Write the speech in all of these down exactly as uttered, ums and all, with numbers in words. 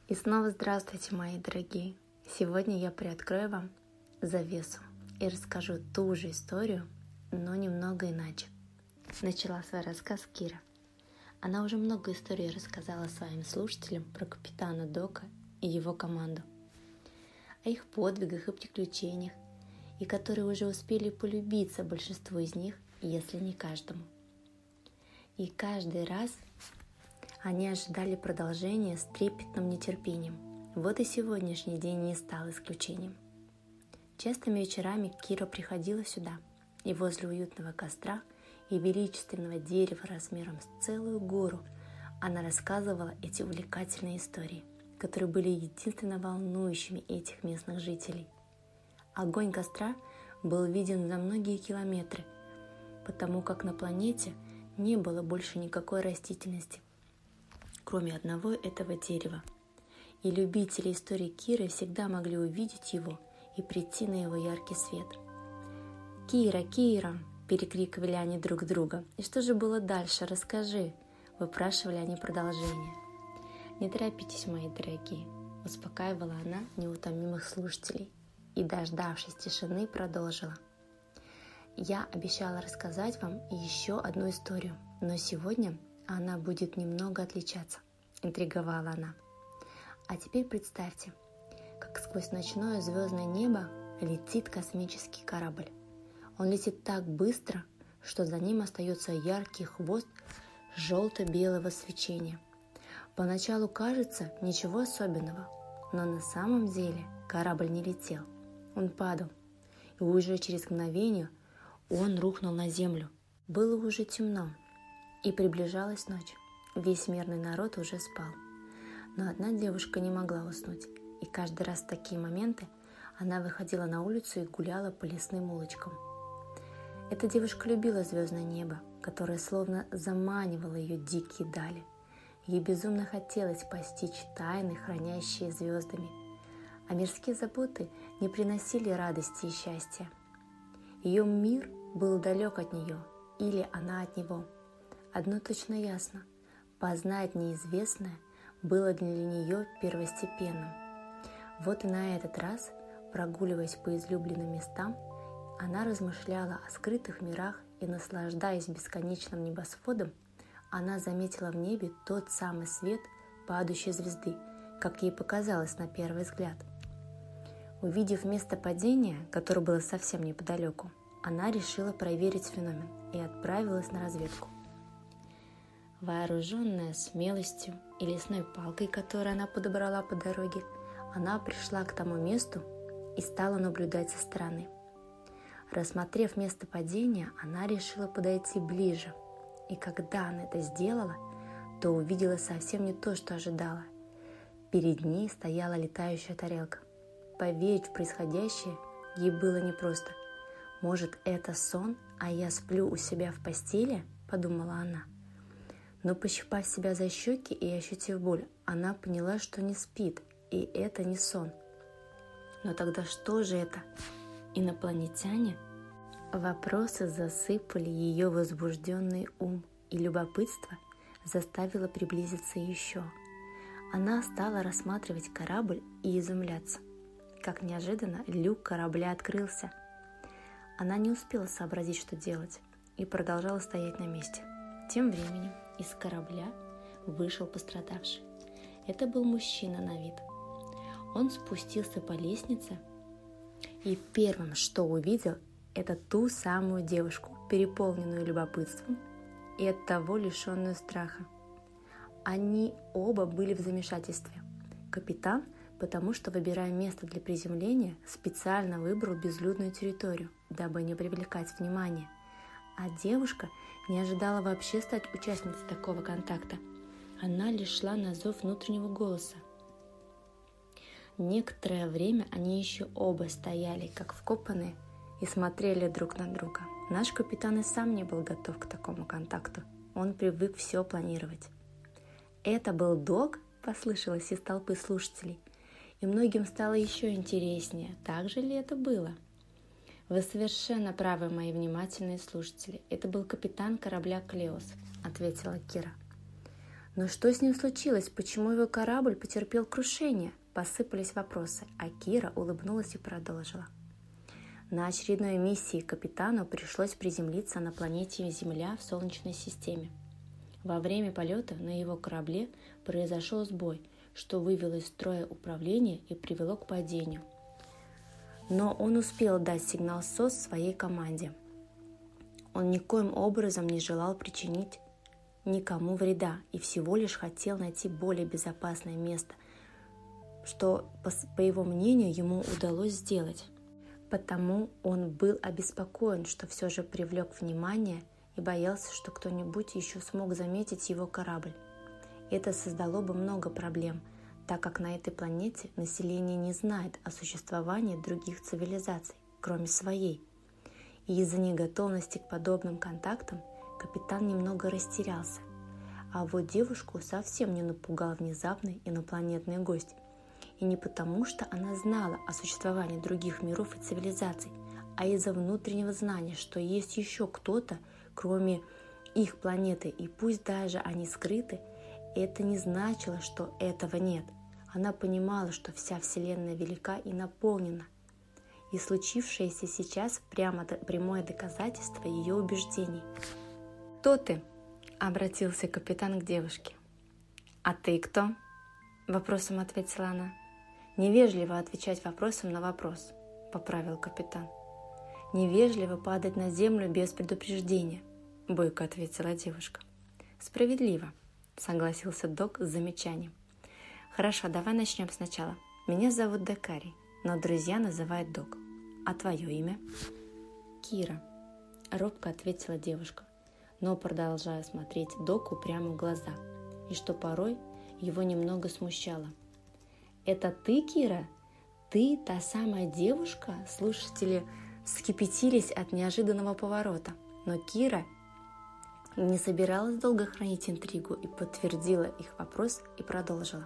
И снова здравствуйте, мои дорогие! Сегодня я приоткрою вам завесу и расскажу ту же историю, но немного иначе. Начала свой рассказ Кира. Она уже много историй рассказала своим слушателям про капитана Дока и его команду, о их подвигах и приключениях, и которые уже успели полюбиться большинству из них, если не каждому. И каждый раз они ожидали продолжения с трепетным нетерпением. Вот и сегодняшний день не стал исключением. Частыми вечерами Кира приходила сюда, и возле уютного костра и величественного дерева размером с целую гору она рассказывала эти увлекательные истории, которые были единственно волнующими этих местных жителей. Огонь костра был виден за многие километры, потому как на планете не было больше никакой растительности, кроме одного этого дерева. И любители истории Киры всегда могли увидеть его и прийти на его яркий свет. «Кира, Кира!» – перекрикивали они друг друга. «И что же было дальше? Расскажи!» – выпрашивали они продолжение. «Не торопитесь, мои дорогие!» – успокаивала она неутомимых слушателей и, дождавшись тишины, продолжила. «Я обещала рассказать вам еще одну историю, но сегодня она будет немного отличаться», – интриговала она. «А теперь представьте, как сквозь ночное звездное небо летит космический корабль. Он летит так быстро, что за ним остается яркий хвост желто-белого свечения. Поначалу кажется ничего особенного, но на самом деле корабль не летел, он падал, и уже через мгновение он рухнул на землю. Было уже темно, и приближалась ночь. Весь мирный народ уже спал. Но одна девушка не могла уснуть, и каждый раз в такие моменты она выходила на улицу и гуляла по лесным улочкам. Эта девушка любила звездное небо, которое словно заманивало ее дикие дали. Ей безумно хотелось постичь тайны, хранящие звездами, а мирские заботы не приносили радости и счастья. Ее мир был далек от нее, или она от него. Одно точно ясно – познать неизвестное было для нее первостепенным. Вот и на этот раз, прогуливаясь по излюбленным местам, она размышляла о скрытых мирах и, наслаждаясь бесконечным небосводом, она заметила в небе тот самый свет падающей звезды, как ей показалось на первый взгляд. Увидев место падения, которое было совсем неподалеку, она решила проверить феномен и отправилась на разведку. Вооруженная смелостью и лесной палкой, которую она подобрала по дороге, она пришла к тому месту и стала наблюдать со стороны. Рассмотрев место падения, она решила подойти ближе, и когда она это сделала, то увидела совсем не то, что ожидала. Перед ней стояла летающая тарелка. Поверить в происходящее ей было непросто. «Может, это сон, а я сплю у себя в постели?» – подумала она. Но, пощипав себя за щеки и ощутив боль, она поняла, что не спит, и это не сон. Но тогда что же это? Инопланетяне? Вопросы засыпали ее возбужденный ум, и любопытство заставило приблизиться еще. Она стала рассматривать корабль и изумляться. Как неожиданно люк корабля открылся. Она не успела сообразить, что делать, и продолжала стоять на месте. Тем временем из корабля вышел пострадавший. Это был мужчина на вид. Он спустился по лестнице и первым, что увидел, это ту самую девушку, переполненную любопытством и оттого лишенную страха. Они оба были в замешательстве. Капитан, потому что, выбирая место для приземления, специально выбрал безлюдную территорию, дабы не привлекать внимания. А девушка не ожидала вообще стать участницей такого контакта. Она лишь шла на зов внутреннего голоса. Некоторое время они еще оба стояли, как вкопанные, и смотрели друг на друга. Наш капитан и сам не был готов к такому контакту. Он привык все планировать. «Это был Док?» – послышалось из толпы слушателей. И многим стало еще интереснее, так же ли это было. «Вы совершенно правы, мои внимательные слушатели. Это был капитан корабля «Клеос», – ответила Кира. Но что с ним случилось? Почему его корабль потерпел крушение? Посыпались вопросы, а Кира улыбнулась и продолжила. На очередной миссии капитану пришлось приземлиться на планете Земля в Солнечной системе. Во время полета на его корабле произошел сбой, что вывело из строя управление и привело к падению. Но он успел дать сигнал СОС своей команде. Он никоим образом не желал причинить никому вреда и всего лишь хотел найти более безопасное место, что, по его мнению, ему удалось сделать. Потому он был обеспокоен, что все же привлек внимание и боялся, что кто-нибудь еще смог заметить его корабль. Это создало бы много проблем, так как на этой планете население не знает о существовании других цивилизаций, кроме своей. И из-за неготовности к подобным контактам капитан немного растерялся. А вот девушку совсем не напугал внезапный инопланетный гость. И не потому, что она знала о существовании других миров и цивилизаций, а из-за внутреннего знания, что есть еще кто-то, кроме их планеты, и пусть даже они скрыты, это не значило, что этого нет. Она понимала, что вся Вселенная велика и наполнена. И случившееся сейчас прямо прямое доказательство ее убеждений. «Кто ты?» — обратился капитан к девушке. «А ты кто?» — вопросом ответила она. «Невежливо отвечать вопросом на вопрос», — поправил капитан. «Невежливо падать на землю без предупреждения», — бойко ответила девушка. «Справедливо», — согласился док с замечанием. «Хорошо, давай начнем сначала. Меня зовут Дакарий, но друзья называют Док. А твое имя?» «Кира», — робко ответила девушка, но продолжая смотреть Доку прямо в глаза, и что порой его немного смущало. «Это ты, Кира? Ты та самая девушка?» Слушатели вскипятились от неожиданного поворота, но Кира не собиралась долго хранить интригу и подтвердила их вопрос и продолжила.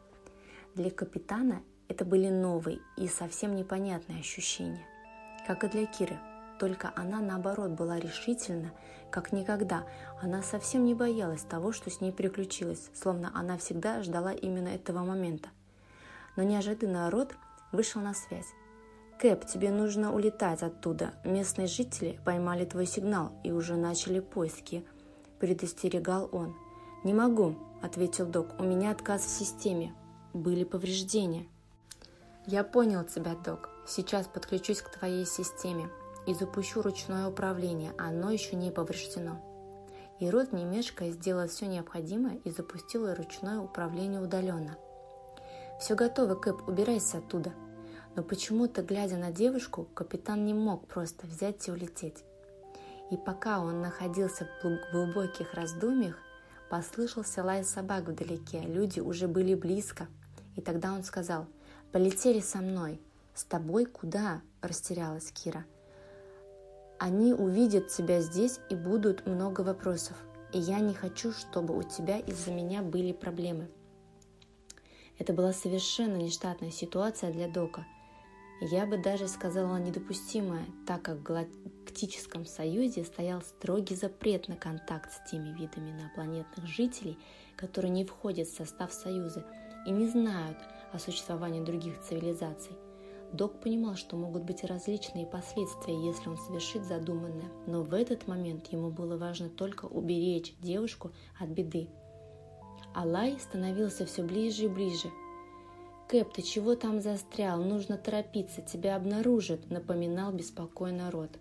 Для капитана это были новые и совсем непонятные ощущения, как и для Киры, только она, наоборот, была решительна, как никогда. Она совсем не боялась того, что с ней приключилось, словно она всегда ждала именно этого момента. Но неожиданно Рот вышел на связь. «Кэп, тебе нужно улетать оттуда. Местные жители поймали твой сигнал и уже начали поиски», – предостерегал он. «Не могу», – ответил Док. «У меня отказ в системе. Были повреждения». «Я понял тебя, Док. Сейчас подключусь к твоей системе и запущу ручное управление. Оно еще не повреждено». И Рот, не мешкая, сделал все необходимое и запустил ручное управление удаленно. «Все готово, Кэп, убирайся оттуда». Но почему-то, глядя на девушку, капитан не мог просто взять и улететь. И пока он находился в глубоких раздумьях, послышался лай собак вдалеке, люди уже были близко. И тогда он сказал: «Полетели со мной». «С тобой куда?» – растерялась Кира. «Они увидят тебя здесь и будут много вопросов, и я не хочу, чтобы у тебя из-за меня были проблемы». Это была совершенно нештатная ситуация для Дока. Я бы даже сказала недопустимая, так как в Галактическом Союзе стоял строгий запрет на контакт с теми видами инопланетных жителей, которые не входят в состав Союза и не знают о существовании других цивилизаций. Док понимал, что могут быть различные последствия, если он совершит задуманное, но в этот момент ему было важно только уберечь девушку от беды. Алай становился все ближе и ближе. «Кэп, ты чего там застрял? Нужно торопиться, тебя обнаружат», — напоминал беспокойно Рот.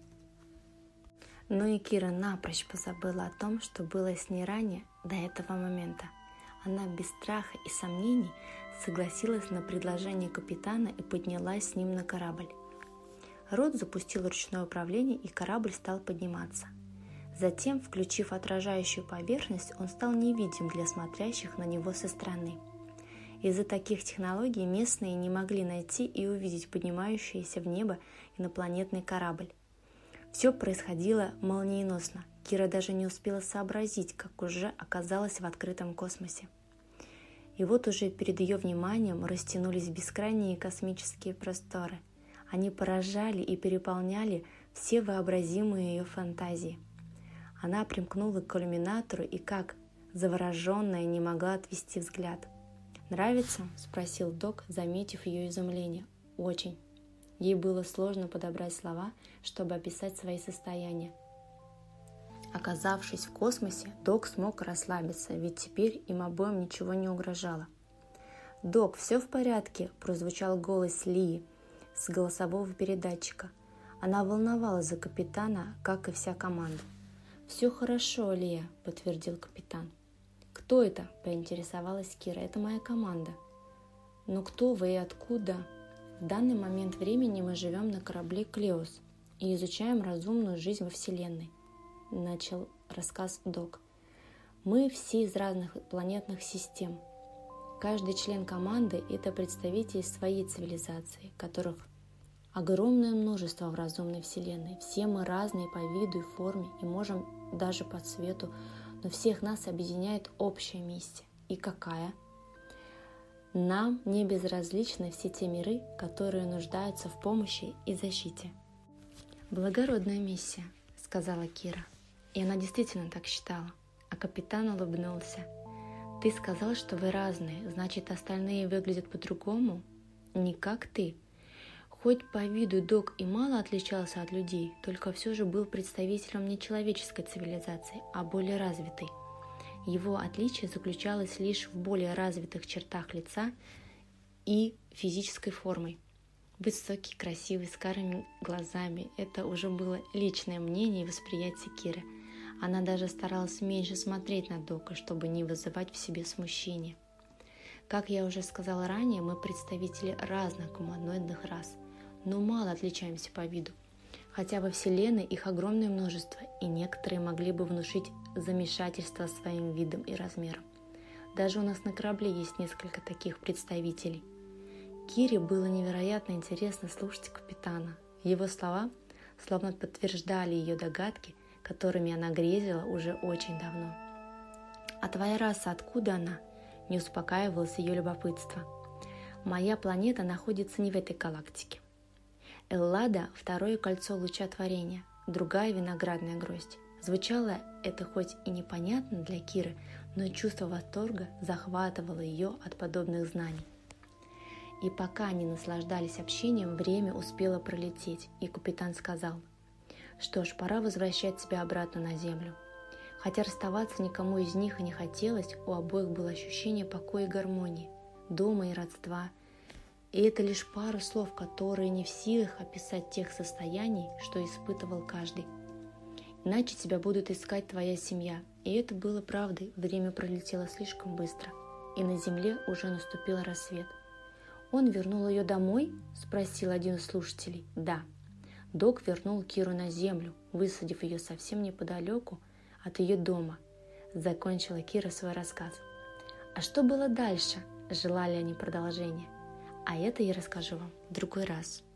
Но и Кира напрочь позабыла о том, что было с ней ранее до этого момента. Она без страха и сомнений согласилась на предложение капитана и поднялась с ним на корабль. Рот запустил ручное управление, и корабль стал подниматься. Затем, включив отражающую поверхность, он стал невидим для смотрящих на него со стороны. Из-за таких технологий местные не могли найти и увидеть поднимающийся в небо инопланетный корабль. Все происходило молниеносно. Кира даже не успела сообразить, как уже оказалась в открытом космосе. И вот уже перед ее вниманием растянулись бескрайние космические просторы. Они поражали и переполняли все вообразимые ее фантазии. Она примкнула к иллюминатору и, как завороженная, не могла отвести взгляд. «Нравится?» – спросил Док, заметив ее изумление. «Очень». Ей было сложно подобрать слова, чтобы описать свои состояния. Оказавшись в космосе, Док смог расслабиться, ведь теперь им обоим ничего не угрожало. «Док, все в порядке?» – прозвучал голос Лии с голосового передатчика. Она волновалась за капитана, как и вся команда. «Все хорошо, Лия», – подтвердил капитан. «Кто это?» – поинтересовалась Кира. «Это моя команда». «Но кто вы и откуда?» «В данный момент времени мы живем на корабле «Клеос» и изучаем разумную жизнь во Вселенной», – начал рассказ Док. «Мы все из разных планетных систем. Каждый член команды – это представитель своей цивилизации, которых огромное множество в разумной Вселенной. Все мы разные по виду и форме, и можем даже по цвету, но всех нас объединяет общая миссия. И какая? Нам не безразличны все те миры, которые нуждаются в помощи и защите». «Благородная миссия», – сказала Кира. И она действительно так считала. А капитан улыбнулся. «Ты сказал, что вы разные, значит, остальные выглядят по-другому?» «Не как ты». Хоть по виду Док и мало отличался от людей, только все же был представителем не человеческой цивилизации, а более развитой. Его отличие заключалось лишь в более развитых чертах лица и физической формой. Высокий, красивый, с карими глазами – это уже было личное мнение и восприятие Киры. Она даже старалась меньше смотреть на Дока, чтобы не вызывать в себе смущения. Как я уже сказала ранее, мы представители разных гуманоидных рас, но мало отличаемся по виду. Хотя во Вселенной их огромное множество, и некоторые могли бы внушить замешательство своим видом и размером. Даже у нас на корабле есть несколько таких представителей. Кире было невероятно интересно слушать капитана. Его слова словно подтверждали ее догадки, которыми она грезила уже очень давно. «А твоя раса, откуда она?» – не успокаивалось ее любопытство. «Моя планета находится не в этой галактике. Эллада – второе кольцо луча творения, другая виноградная гроздь». Звучало это хоть и непонятно для Киры, но чувство восторга захватывало ее от подобных знаний. И пока они наслаждались общением, время успело пролететь, и капитан сказал: «Что ж, пора возвращать тебя обратно на землю». Хотя расставаться никому из них и не хотелось, у обоих было ощущение покоя и гармонии, дома и родства. И это лишь пару слов, которые не в силах описать тех состояний, что испытывал каждый. Иначе тебя будут искать твоя семья. И это было правдой, время пролетело слишком быстро, и на земле уже наступил рассвет. «Он вернул ее домой?» – спросил один из слушателей. «Да». Док вернул Киру на землю, высадив ее совсем неподалеку от ее дома. Закончила Кира свой рассказ. А что было дальше? Желали они продолжения? А это я расскажу вам в другой раз.